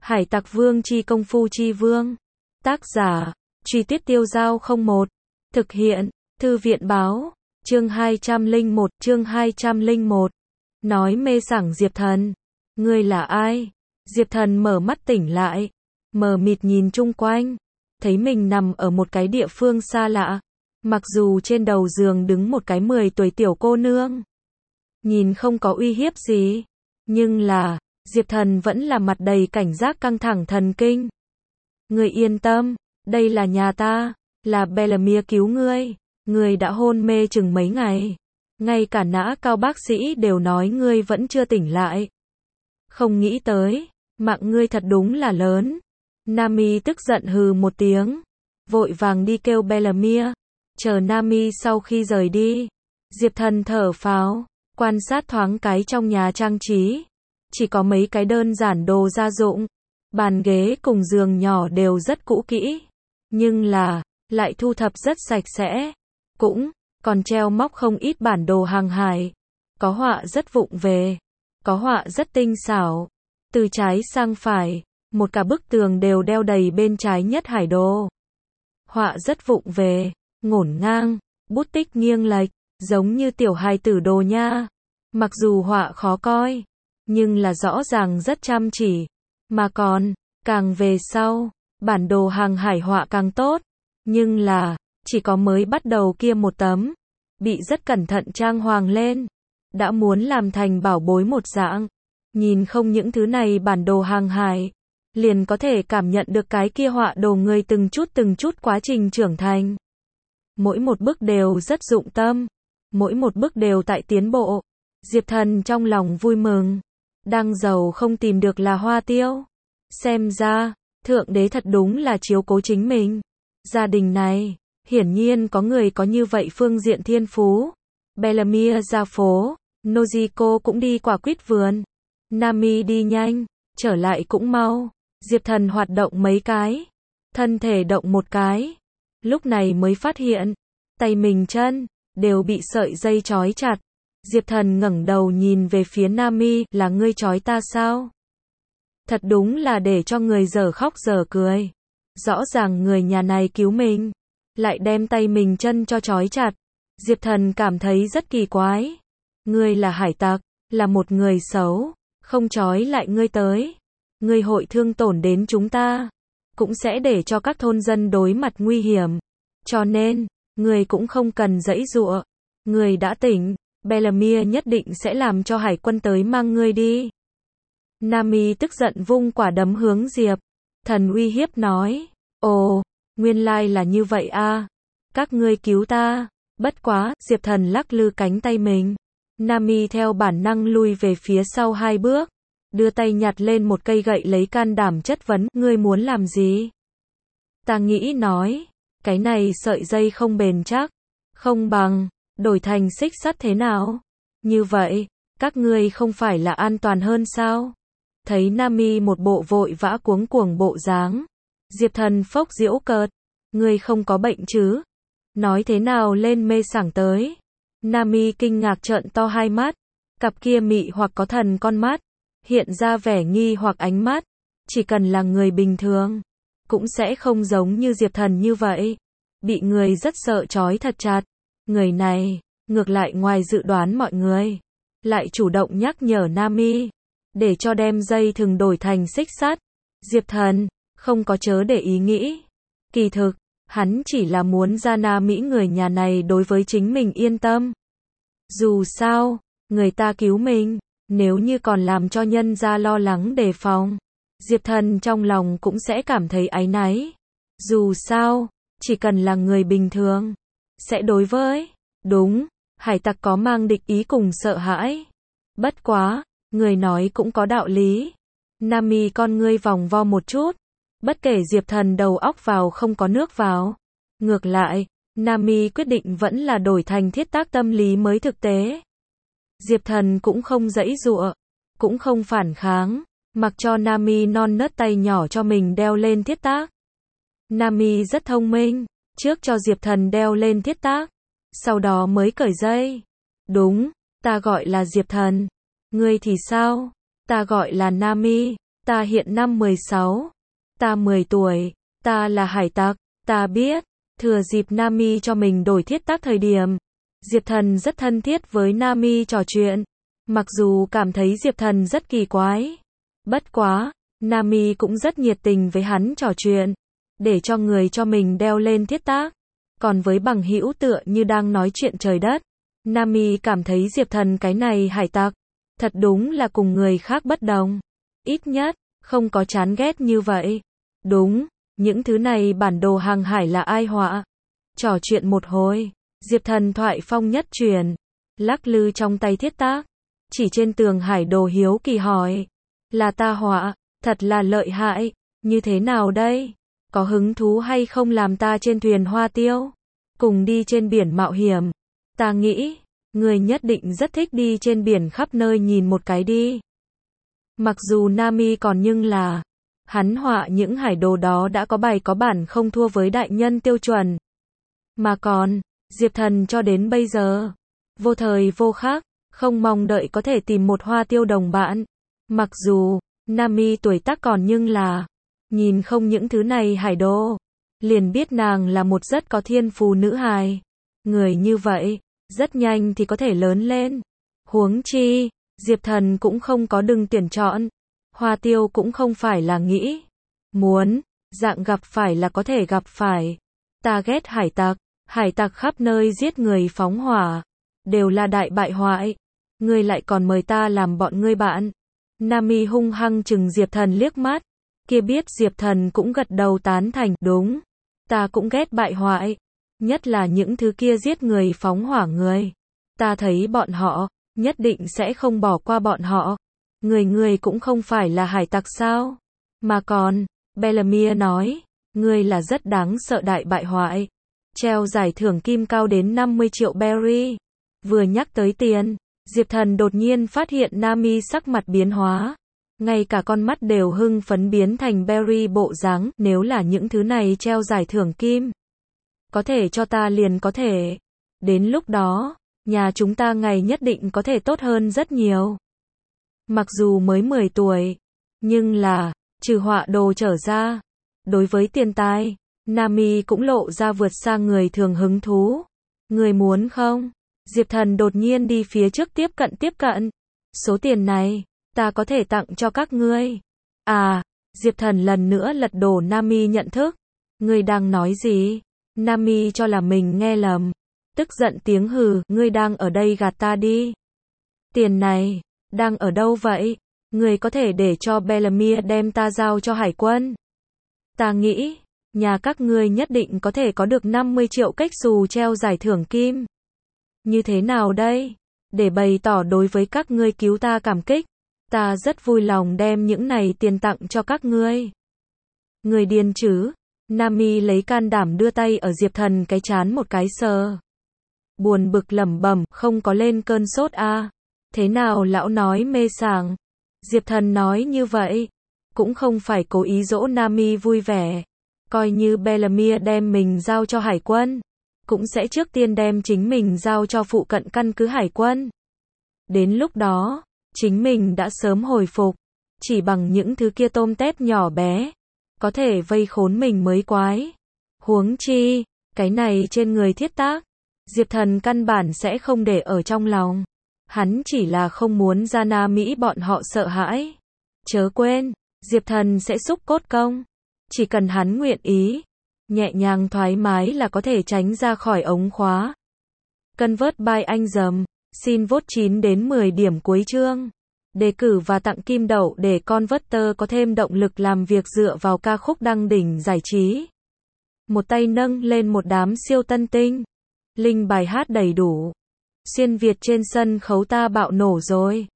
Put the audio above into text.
Hải Tặc Vương chi công phu chi vương. Tác giả, Truy Tuyết Tiêu Giao 01. Thực hiện, Thư viện báo. Chương 201. Nói mê sảng Diệp Thần. Ngươi là ai? Diệp Thần mở mắt tỉnh lại, mờ mịt nhìn chung quanh, thấy mình nằm ở một cái địa phương xa lạ. Mặc dù trên đầu giường đứng một cái 10 tuổi tiểu cô nương, nhìn không có uy hiếp gì, nhưng là, Diệp Thần vẫn là mặt đầy cảnh giác căng thẳng thần kinh. Ngươi yên tâm, đây là nhà ta, là Bellamy cứu ngươi, ngươi đã hôn mê chừng mấy ngày. Ngay cả Nã Cao bác sĩ đều nói ngươi vẫn chưa tỉnh lại. Không nghĩ tới, mạng ngươi thật đúng là lớn. Nami tức giận hừ một tiếng, vội vàng đi kêu Bellamy. Chờ Nami sau khi rời đi, Diệp Thần thở phào, quan sát thoáng cái trong nhà trang trí. Chỉ có mấy cái đơn giản đồ gia dụng, bàn ghế cùng giường nhỏ đều rất cũ kỹ, nhưng là, lại thu thập rất sạch sẽ. Cũng, còn treo móc không ít bản đồ hàng hải. Có họa rất vụng về, có họa rất tinh xảo. Từ trái sang phải, một cả bức tường đều đeo đầy bên trái nhất hải đồ. Họa rất vụng về, ngổn ngang, bút tích nghiêng lệch, giống như tiểu hài tử đồ nha. Mặc dù họa khó coi, nhưng là rõ ràng rất chăm chỉ. Mà còn, càng về sau, bản đồ hàng hải họa càng tốt. Nhưng là, chỉ có mới bắt đầu kia một tấm, bị rất cẩn thận trang hoàng lên, đã muốn làm thành bảo bối một dạng. Nhìn không những thứ này bản đồ hàng hải, liền có thể cảm nhận được cái kia họa đồ người từng chút quá trình trưởng thành. Mỗi một bước đều rất dụng tâm, mỗi một bước đều tại tiến bộ. Diệp Thần trong lòng vui mừng, đang giàu không tìm được là hoa tiêu. Xem ra, Thượng Đế thật đúng là chiếu cố chính mình. Gia đình này, hiển nhiên có người có như vậy phương diện thiên phú. Bellamy ra phố, Nojiko cũng đi quả quýt vườn. Nami đi nhanh, trở lại cũng mau. Diệp Thần hoạt động mấy cái, thân thể động một cái, lúc này mới phát hiện, tay mình chân, đều bị sợi dây trói chặt. Diệp Thần ngẩng đầu nhìn về phía Nami, là ngươi trói ta sao? Thật đúng là để cho người dở khóc dở cười. Rõ ràng người nhà này cứu mình, lại đem tay mình chân cho trói chặt. Diệp Thần cảm thấy rất kỳ quái. Ngươi là hải tặc, là một người xấu, không trói lại ngươi tới. Ngươi hội thương tổn đến chúng ta, cũng sẽ để cho các thôn dân đối mặt nguy hiểm. Cho nên, ngươi cũng không cần giãy giụa. Ngươi đã tỉnh, Bellamy nhất định sẽ làm cho hải quân tới mang ngươi đi. Nami tức giận vung quả đấm hướng Diệp Thần uy hiếp nói. Ồ, nguyên lai là như vậy à. Các ngươi cứu ta. Bất quá, Diệp Thần lắc lư cánh tay mình. Nami theo bản năng lui về phía sau 2 bước. Đưa tay nhặt lên một cây gậy lấy can đảm chất vấn. Ngươi muốn làm gì? Ta nghĩ nói, cái này sợi dây không bền chắc, không bằng, đổi thành xích sắt thế nào? Như vậy, các ngươi không phải là an toàn hơn sao? Thấy Nami một bộ vội vã cuống cuồng bộ dáng, Diệp Thần phốc giễu cợt. Ngươi không có bệnh chứ? Nói thế nào lên mê sảng tới? Nami kinh ngạc trợn to hai mắt, cặp kia mị hoặc có thần con mắt, hiện ra vẻ nghi hoặc ánh mắt. Chỉ cần là người bình thường, cũng sẽ không giống như Diệp Thần như vậy, bị người rất sợ trói thật chặt. Người này, ngược lại ngoài dự đoán mọi người, lại chủ động nhắc nhở Nami, để cho đem dây thừng đổi thành xích sắt. Diệp Thần, không có chớ để ý nghĩ. Kỳ thực, hắn chỉ là muốn ra Nami người nhà này đối với chính mình yên tâm. Dù sao, người ta cứu mình, nếu như còn làm cho nhân gia lo lắng đề phòng, Diệp Thần trong lòng cũng sẽ cảm thấy áy náy. Dù sao, chỉ cần là người bình thường, sẽ đối với, đúng, hải tặc có mang địch ý cùng sợ hãi. Bất quá, người nói cũng có đạo lý. Nami con ngươi vòng vo một chút, bất kể Diệp Thần đầu óc vào không có nước vào. Ngược lại, Nami quyết định vẫn là đổi thành thiết tác tâm lý mới thực tế. Diệp Thần cũng không giãy giụa, cũng không phản kháng, mặc cho Nami non nớt tay nhỏ cho mình đeo lên thiết tác. Nami rất thông minh, trước cho Diệp Thần đeo lên thiết tác, sau đó mới cởi dây. Đúng, ta gọi là Diệp Thần. Ngươi thì sao? Ta gọi là Nami. Ta hiện năm 16. Ta 10 tuổi. Ta là hải tặc. Ta biết. Thừa dịp Nami cho mình đổi thiết tác thời điểm, Diệp Thần rất thân thiết với Nami trò chuyện. Mặc dù cảm thấy Diệp Thần rất kỳ quái. Bất quá, Nami cũng rất nhiệt tình với hắn trò chuyện. Để cho người cho mình đeo lên thiết tác. Còn với bằng hữu tựa như đang nói chuyện trời đất. Nami cảm thấy Diệp Thần cái này hải tặc. Thật đúng là cùng người khác bất đồng. Ít nhất, không có chán ghét như vậy. Đúng, những thứ này bản đồ hàng hải là ai họa? Trò chuyện một hồi, Diệp Thần thoại phong nhất truyền. Lắc lư trong tay thiết tác. Chỉ trên tường hải đồ hiếu kỳ hỏi. Là ta họa, thật là lợi hại. Như thế nào đây? Có hứng thú hay không làm ta trên thuyền hoa tiêu? Cùng đi trên biển mạo hiểm. Ta nghĩ, người nhất định rất thích đi trên biển khắp nơi nhìn một cái đi. Mặc dù Nami còn nhưng là, hắn họa những hải đồ đó đã có bài có bản không thua với đại nhân tiêu chuẩn. Mà còn, Diệp Thần cho đến bây giờ, vô thời vô khắc, không mong đợi có thể tìm một hoa tiêu đồng bạn. Mặc dù, Nami tuổi tác còn nhưng là, nhìn không những thứ này hải đồ, liền biết nàng là một rất có thiên phú nữ hài. Người như vậy, rất nhanh thì có thể lớn lên. Huống chi, Diệp Thần cũng không có đừng tuyển chọn. Hoa tiêu cũng không phải là nghĩ. Muốn, dạng gặp phải là có thể gặp phải. Ta ghét hải tặc khắp nơi giết người phóng hỏa. Đều là đại bại hoại. Ngươi lại còn mời ta làm bọn ngươi bạn. Nami hung hăng chừng Diệp Thần liếc mắt. Kia biết Diệp Thần cũng gật đầu tán thành, đúng. Ta cũng ghét bại hoại. Nhất là những thứ kia giết người phóng hỏa người. Ta thấy bọn họ, nhất định sẽ không bỏ qua bọn họ. Người cũng không phải là hải tặc sao? Mà còn, Bellamia nói, ngươi là rất đáng sợ đại bại hoại. Treo giải thưởng kim cao đến 50 triệu berry. Vừa nhắc tới tiền, Diệp Thần đột nhiên phát hiện Nami sắc mặt biến hóa. Ngay cả con mắt đều hưng phấn biến thành berry bộ dáng, nếu là những thứ này treo giải thưởng kim. Có thể cho ta liền có thể. Đến lúc đó, nhà chúng ta ngày nhất định có thể tốt hơn rất nhiều. Mặc dù mới 10 tuổi, nhưng là, trừ họa đồ trở ra. Đối với tiền tài, Nami cũng lộ ra vượt xa người thường hứng thú. Người muốn không? Diệp Thần đột nhiên đi phía trước tiếp cận. Số tiền này, ta có thể tặng cho các ngươi. À, Diệp Thần lần nữa lật đổ Nami nhận thức. Ngươi đang nói gì? Nami cho là mình nghe lầm. Tức giận tiếng hừ, ngươi đang ở đây gạt ta đi. Tiền này, đang ở đâu vậy? Ngươi có thể để cho Bellamia đem ta giao cho hải quân. Ta nghĩ, nhà các ngươi nhất định có thể có được 50 triệu cách xù treo giải thưởng kim. Như thế nào đây? Để bày tỏ đối với các ngươi cứu ta cảm kích. Ta rất vui lòng đem những này tiền tặng cho các ngươi. Người điên chứ? Nami lấy can đảm đưa tay ở Diệp Thần cái trán một cái sờ. Buồn bực lẩm bẩm, không có lên cơn sốt à? Thế nào lão nói mê sảng? Diệp Thần nói như vậy, cũng không phải cố ý dỗ Nami vui vẻ. Coi như Bellamia đem mình giao cho hải quân, cũng sẽ trước tiên đem chính mình giao cho phụ cận căn cứ hải quân. Đến lúc đó, chính mình đã sớm hồi phục, chỉ bằng những thứ kia tôm tép nhỏ bé, có thể vây khốn mình mới quái. Huống chi, cái này trên người thiết tác, Diệp Thần căn bản sẽ không để ở trong lòng. Hắn chỉ là không muốn ra Nam Mỹ bọn họ sợ hãi. Chớ quên, Diệp Thần sẽ xúc cốt công. Chỉ cần hắn nguyện ý, nhẹ nhàng thoải mái là có thể tránh ra khỏi ống khóa. Convert by anh dầm, xin vote 9 đến 10 điểm cuối chương. Đề cử và tặng kim đậu để Converter có thêm động lực làm việc dựa vào ca khúc đăng đỉnh giải trí. Một tay nâng lên một đám siêu tân tinh. Link bài hát đầy đủ. Xuyên Việt trên sân khấu ta bạo nổ rồi.